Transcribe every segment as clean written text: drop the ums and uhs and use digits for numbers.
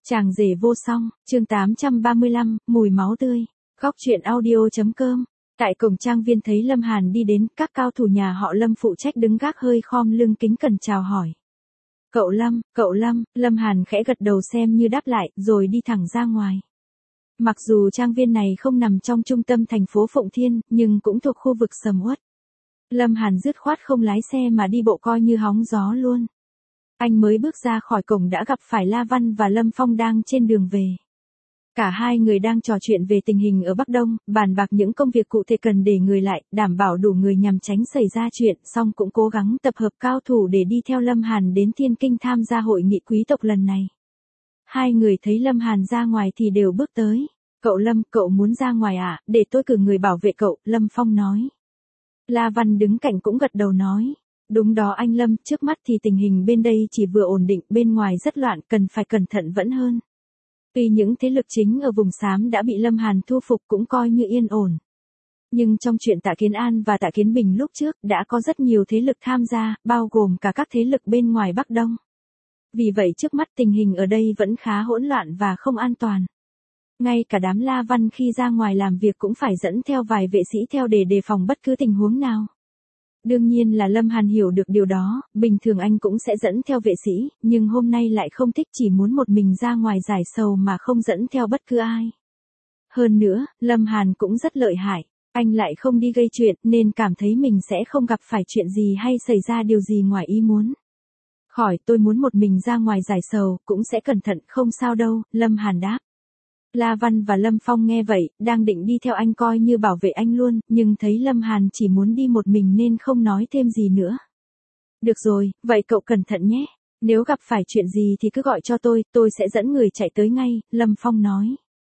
Chàng rể vô song, chương 835, mùi máu tươi. Góc truyện audio.com. Tại cổng trang viên thấy Lâm Hàn đi đến, các cao thủ nhà họ Lâm phụ trách đứng gác hơi khom lưng kính cẩn chào hỏi. Cậu Lâm, Lâm Hàn khẽ gật đầu xem như đáp lại, rồi đi thẳng ra ngoài. Mặc dù trang viên này không nằm trong trung tâm thành phố Phụng Thiên, nhưng cũng thuộc khu vực sầm uất. Lâm Hàn dứt khoát không lái xe mà đi bộ coi như hóng gió luôn. Anh mới bước ra khỏi cổng đã gặp phải La Văn và Lâm Phong đang trên đường về. Cả hai người đang trò chuyện về tình hình ở Bắc Đông, bàn bạc những công việc cụ thể cần để người lại, đảm bảo đủ người nhằm tránh xảy ra chuyện, song cũng cố gắng tập hợp cao thủ để đi theo Lâm Hàn đến Thiên Kinh tham gia hội nghị quý tộc lần này. Hai người thấy Lâm Hàn ra ngoài thì đều bước tới. Cậu Lâm, cậu muốn ra ngoài à, để tôi cử người bảo vệ cậu, Lâm Phong nói. La Văn đứng cạnh cũng gật đầu nói. Đúng đó anh Lâm, trước mắt thì tình hình bên đây chỉ vừa ổn định, bên ngoài rất loạn, cần phải cẩn thận vẫn hơn. Tuy những thế lực chính ở vùng xám đã bị Lâm Hàn thu phục cũng coi như yên ổn. Nhưng trong chuyện Tạ Kiến An và Tạ Kiến Bình lúc trước đã có rất nhiều thế lực tham gia, bao gồm cả các thế lực bên ngoài Bắc Đông. Vì vậy trước mắt tình hình ở đây vẫn khá hỗn loạn và không an toàn. Ngay cả đám La Văn khi ra ngoài làm việc cũng phải dẫn theo vài vệ sĩ theo để đề phòng bất cứ tình huống nào. Đương nhiên là Lâm Hàn hiểu được điều đó, bình thường anh cũng sẽ dẫn theo vệ sĩ, nhưng hôm nay lại không thích chỉ muốn một mình ra ngoài giải sầu mà không dẫn theo bất cứ ai. Hơn nữa, Lâm Hàn cũng rất lợi hại, anh lại không đi gây chuyện nên cảm thấy mình sẽ không gặp phải chuyện gì hay xảy ra điều gì ngoài ý muốn. Khỏi tôi muốn một mình ra ngoài giải sầu, cũng sẽ cẩn thận không sao đâu, Lâm Hàn đáp. La Văn và Lâm Phong nghe vậy, đang định đi theo anh coi như bảo vệ anh luôn, nhưng thấy Lâm Hàn chỉ muốn đi một mình nên không nói thêm gì nữa. Được rồi, vậy cậu cẩn thận nhé, nếu gặp phải chuyện gì thì cứ gọi cho tôi sẽ dẫn người chạy tới ngay, Lâm Phong nói.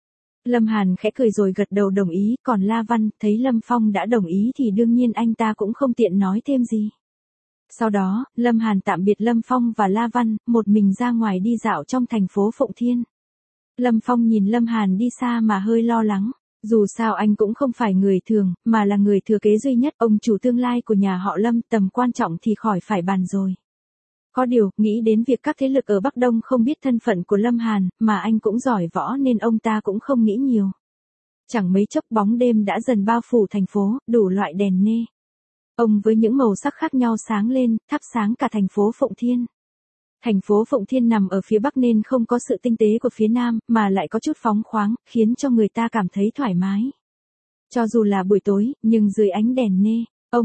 Lâm Hàn khẽ cười rồi gật đầu đồng ý, còn La Văn thấy Lâm Phong đã đồng ý thì đương nhiên anh ta cũng không tiện nói thêm gì. Sau đó, Lâm Hàn tạm biệt Lâm Phong và La Văn, một mình ra ngoài đi dạo trong thành phố Phụng Thiên. Lâm Phong nhìn Lâm Hàn đi xa mà hơi lo lắng, dù sao anh cũng không phải người thường, mà là người thừa kế duy nhất, ông chủ tương lai của nhà họ Lâm, tầm quan trọng thì khỏi phải bàn rồi. Có điều, nghĩ đến việc các thế lực ở Bắc Đông không biết thân phận của Lâm Hàn, mà anh cũng giỏi võ nên ông ta cũng không nghĩ nhiều. Chẳng mấy chốc bóng đêm đã dần bao phủ thành phố, đủ loại đèn nê. Ông với những màu sắc khác nhau sáng lên, thắp sáng cả thành phố Phụng Thiên. Thành phố Phụng Thiên nằm ở phía Bắc nên không có sự tinh tế của phía Nam, mà lại có chút phóng khoáng, khiến cho người ta cảm thấy thoải mái. Cho dù là buổi tối, nhưng dưới ánh đèn nê,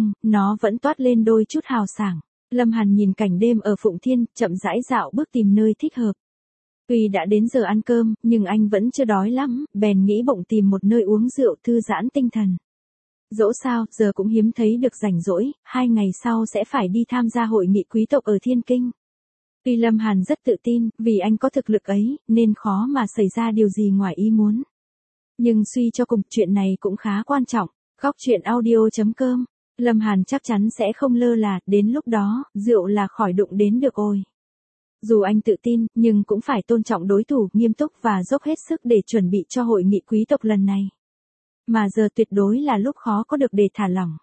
nó vẫn toát lên đôi chút hào sảng. Lâm Hàn nhìn cảnh đêm ở Phụng Thiên, chậm rãi dạo bước tìm nơi thích hợp. Tuy đã đến giờ ăn cơm, nhưng anh vẫn chưa đói lắm, bèn nghĩ bụng tìm một nơi uống rượu thư giãn tinh thần. Dẫu sao, giờ cũng hiếm thấy được rảnh rỗi, 2 ngày sau sẽ phải đi tham gia hội nghị quý tộc ở Thiên Kinh. Tuy Lâm Hàn rất tự tin, vì anh có thực lực ấy, nên khó mà xảy ra điều gì ngoài ý muốn. Nhưng suy cho cùng, chuyện này cũng khá quan trọng. Góc truyện audio.com. Lâm Hàn chắc chắn sẽ không lơ là, đến lúc đó, rượu là khỏi đụng đến được ôi. Dù anh tự tin, nhưng cũng phải tôn trọng đối thủ, nghiêm túc và dốc hết sức để chuẩn bị cho hội nghị quý tộc lần này. Mà giờ tuyệt đối là lúc khó có được để thả lỏng.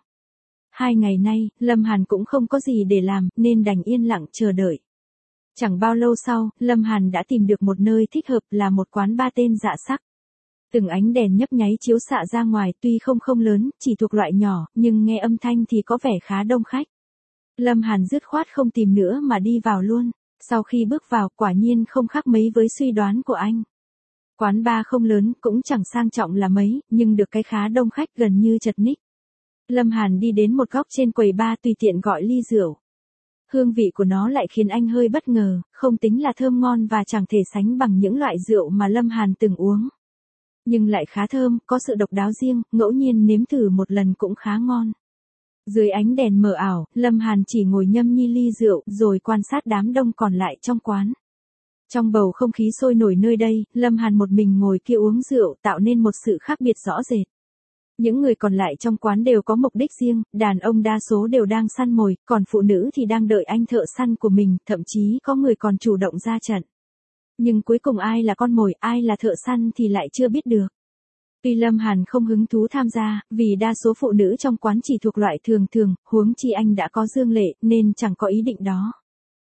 2 ngày nay, Lâm Hàn cũng không có gì để làm, nên đành yên lặng chờ đợi. Chẳng bao lâu sau, Lâm Hàn đã tìm được một nơi thích hợp là một quán bar tên Dạ Sắc. Từng ánh đèn nhấp nháy chiếu xạ ra ngoài, tuy không lớn, chỉ thuộc loại nhỏ, nhưng nghe âm thanh thì có vẻ khá đông khách. Lâm Hàn dứt khoát không tìm nữa mà đi vào luôn. Sau khi bước vào, quả nhiên không khác mấy với suy đoán của anh. Quán bar không lớn, cũng chẳng sang trọng là mấy, nhưng được cái khá đông khách gần như chật ních. Lâm Hàn đi đến một góc trên quầy bar tùy tiện gọi ly rượu. Hương vị của nó lại khiến anh hơi bất ngờ, không tính là thơm ngon và chẳng thể sánh bằng những loại rượu mà Lâm Hàn từng uống. Nhưng lại khá thơm, có sự độc đáo riêng, ngẫu nhiên nếm thử một lần cũng khá ngon. Dưới ánh đèn mờ ảo, Lâm Hàn chỉ ngồi nhâm nhi ly rượu, rồi quan sát đám đông còn lại trong quán. Trong bầu không khí sôi nổi nơi đây, Lâm Hàn một mình ngồi kia uống rượu tạo nên một sự khác biệt rõ rệt. Những người còn lại trong quán đều có mục đích riêng, đàn ông đa số đều đang săn mồi, còn phụ nữ thì đang đợi anh thợ săn của mình, thậm chí có người còn chủ động ra trận. Nhưng cuối cùng ai là con mồi, ai là thợ săn thì lại chưa biết được. Tuy Lâm Hàn không hứng thú tham gia, vì đa số phụ nữ trong quán chỉ thuộc loại thường thường, huống chi anh đã có dương lệ, nên chẳng có ý định đó.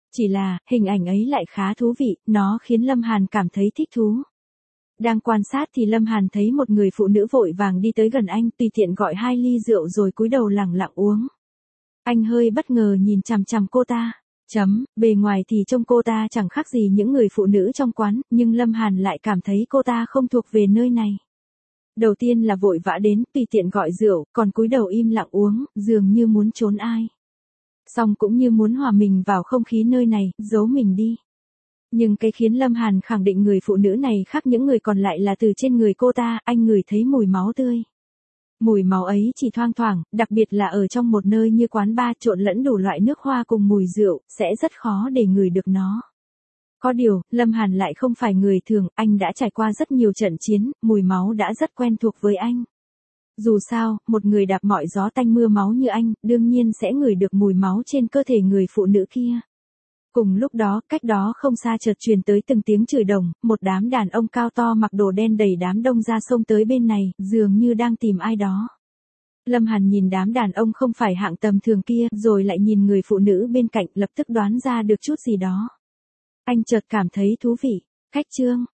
Chỉ là, hình ảnh ấy lại khá thú vị, nó khiến Lâm Hàn cảm thấy thích thú. Đang quan sát thì Lâm Hàn thấy một người phụ nữ vội vàng đi tới gần anh, tùy tiện gọi 2 ly rượu rồi cúi đầu lẳng lặng uống. Anh hơi bất ngờ nhìn chằm chằm cô ta. Bề ngoài thì trông cô ta chẳng khác gì những người phụ nữ trong quán, nhưng Lâm Hàn lại cảm thấy cô ta không thuộc về nơi này. Đầu tiên là vội vã đến, tùy tiện gọi rượu, còn cúi đầu im lặng uống, dường như muốn trốn ai. Xong cũng như muốn hòa mình vào không khí nơi này, giấu mình đi. Nhưng cái khiến Lâm Hàn khẳng định người phụ nữ này khác những người còn lại là từ trên người cô ta, anh ngửi thấy mùi máu tươi. Mùi máu ấy chỉ thoang thoảng, đặc biệt là ở trong một nơi như quán bar trộn lẫn đủ loại nước hoa cùng mùi rượu, sẽ rất khó để ngửi được nó. Có điều, Lâm Hàn lại không phải người thường, anh đã trải qua rất nhiều trận chiến, mùi máu đã rất quen thuộc với anh. Dù sao, một người đạp mọi gió tanh mưa máu như anh, đương nhiên sẽ ngửi được mùi máu trên cơ thể người phụ nữ kia. Cùng lúc đó, cách đó không xa chợt truyền tới từng tiếng chửi đồng, một đám đàn ông cao to mặc đồ đen đẩy đám đông ra sông tới bên này, dường như đang tìm ai đó. Lâm Hàn nhìn đám đàn ông không phải hạng tầm thường kia, rồi lại nhìn người phụ nữ bên cạnh, lập tức đoán ra được chút gì đó. Anh chợt cảm thấy thú vị. Khách trương,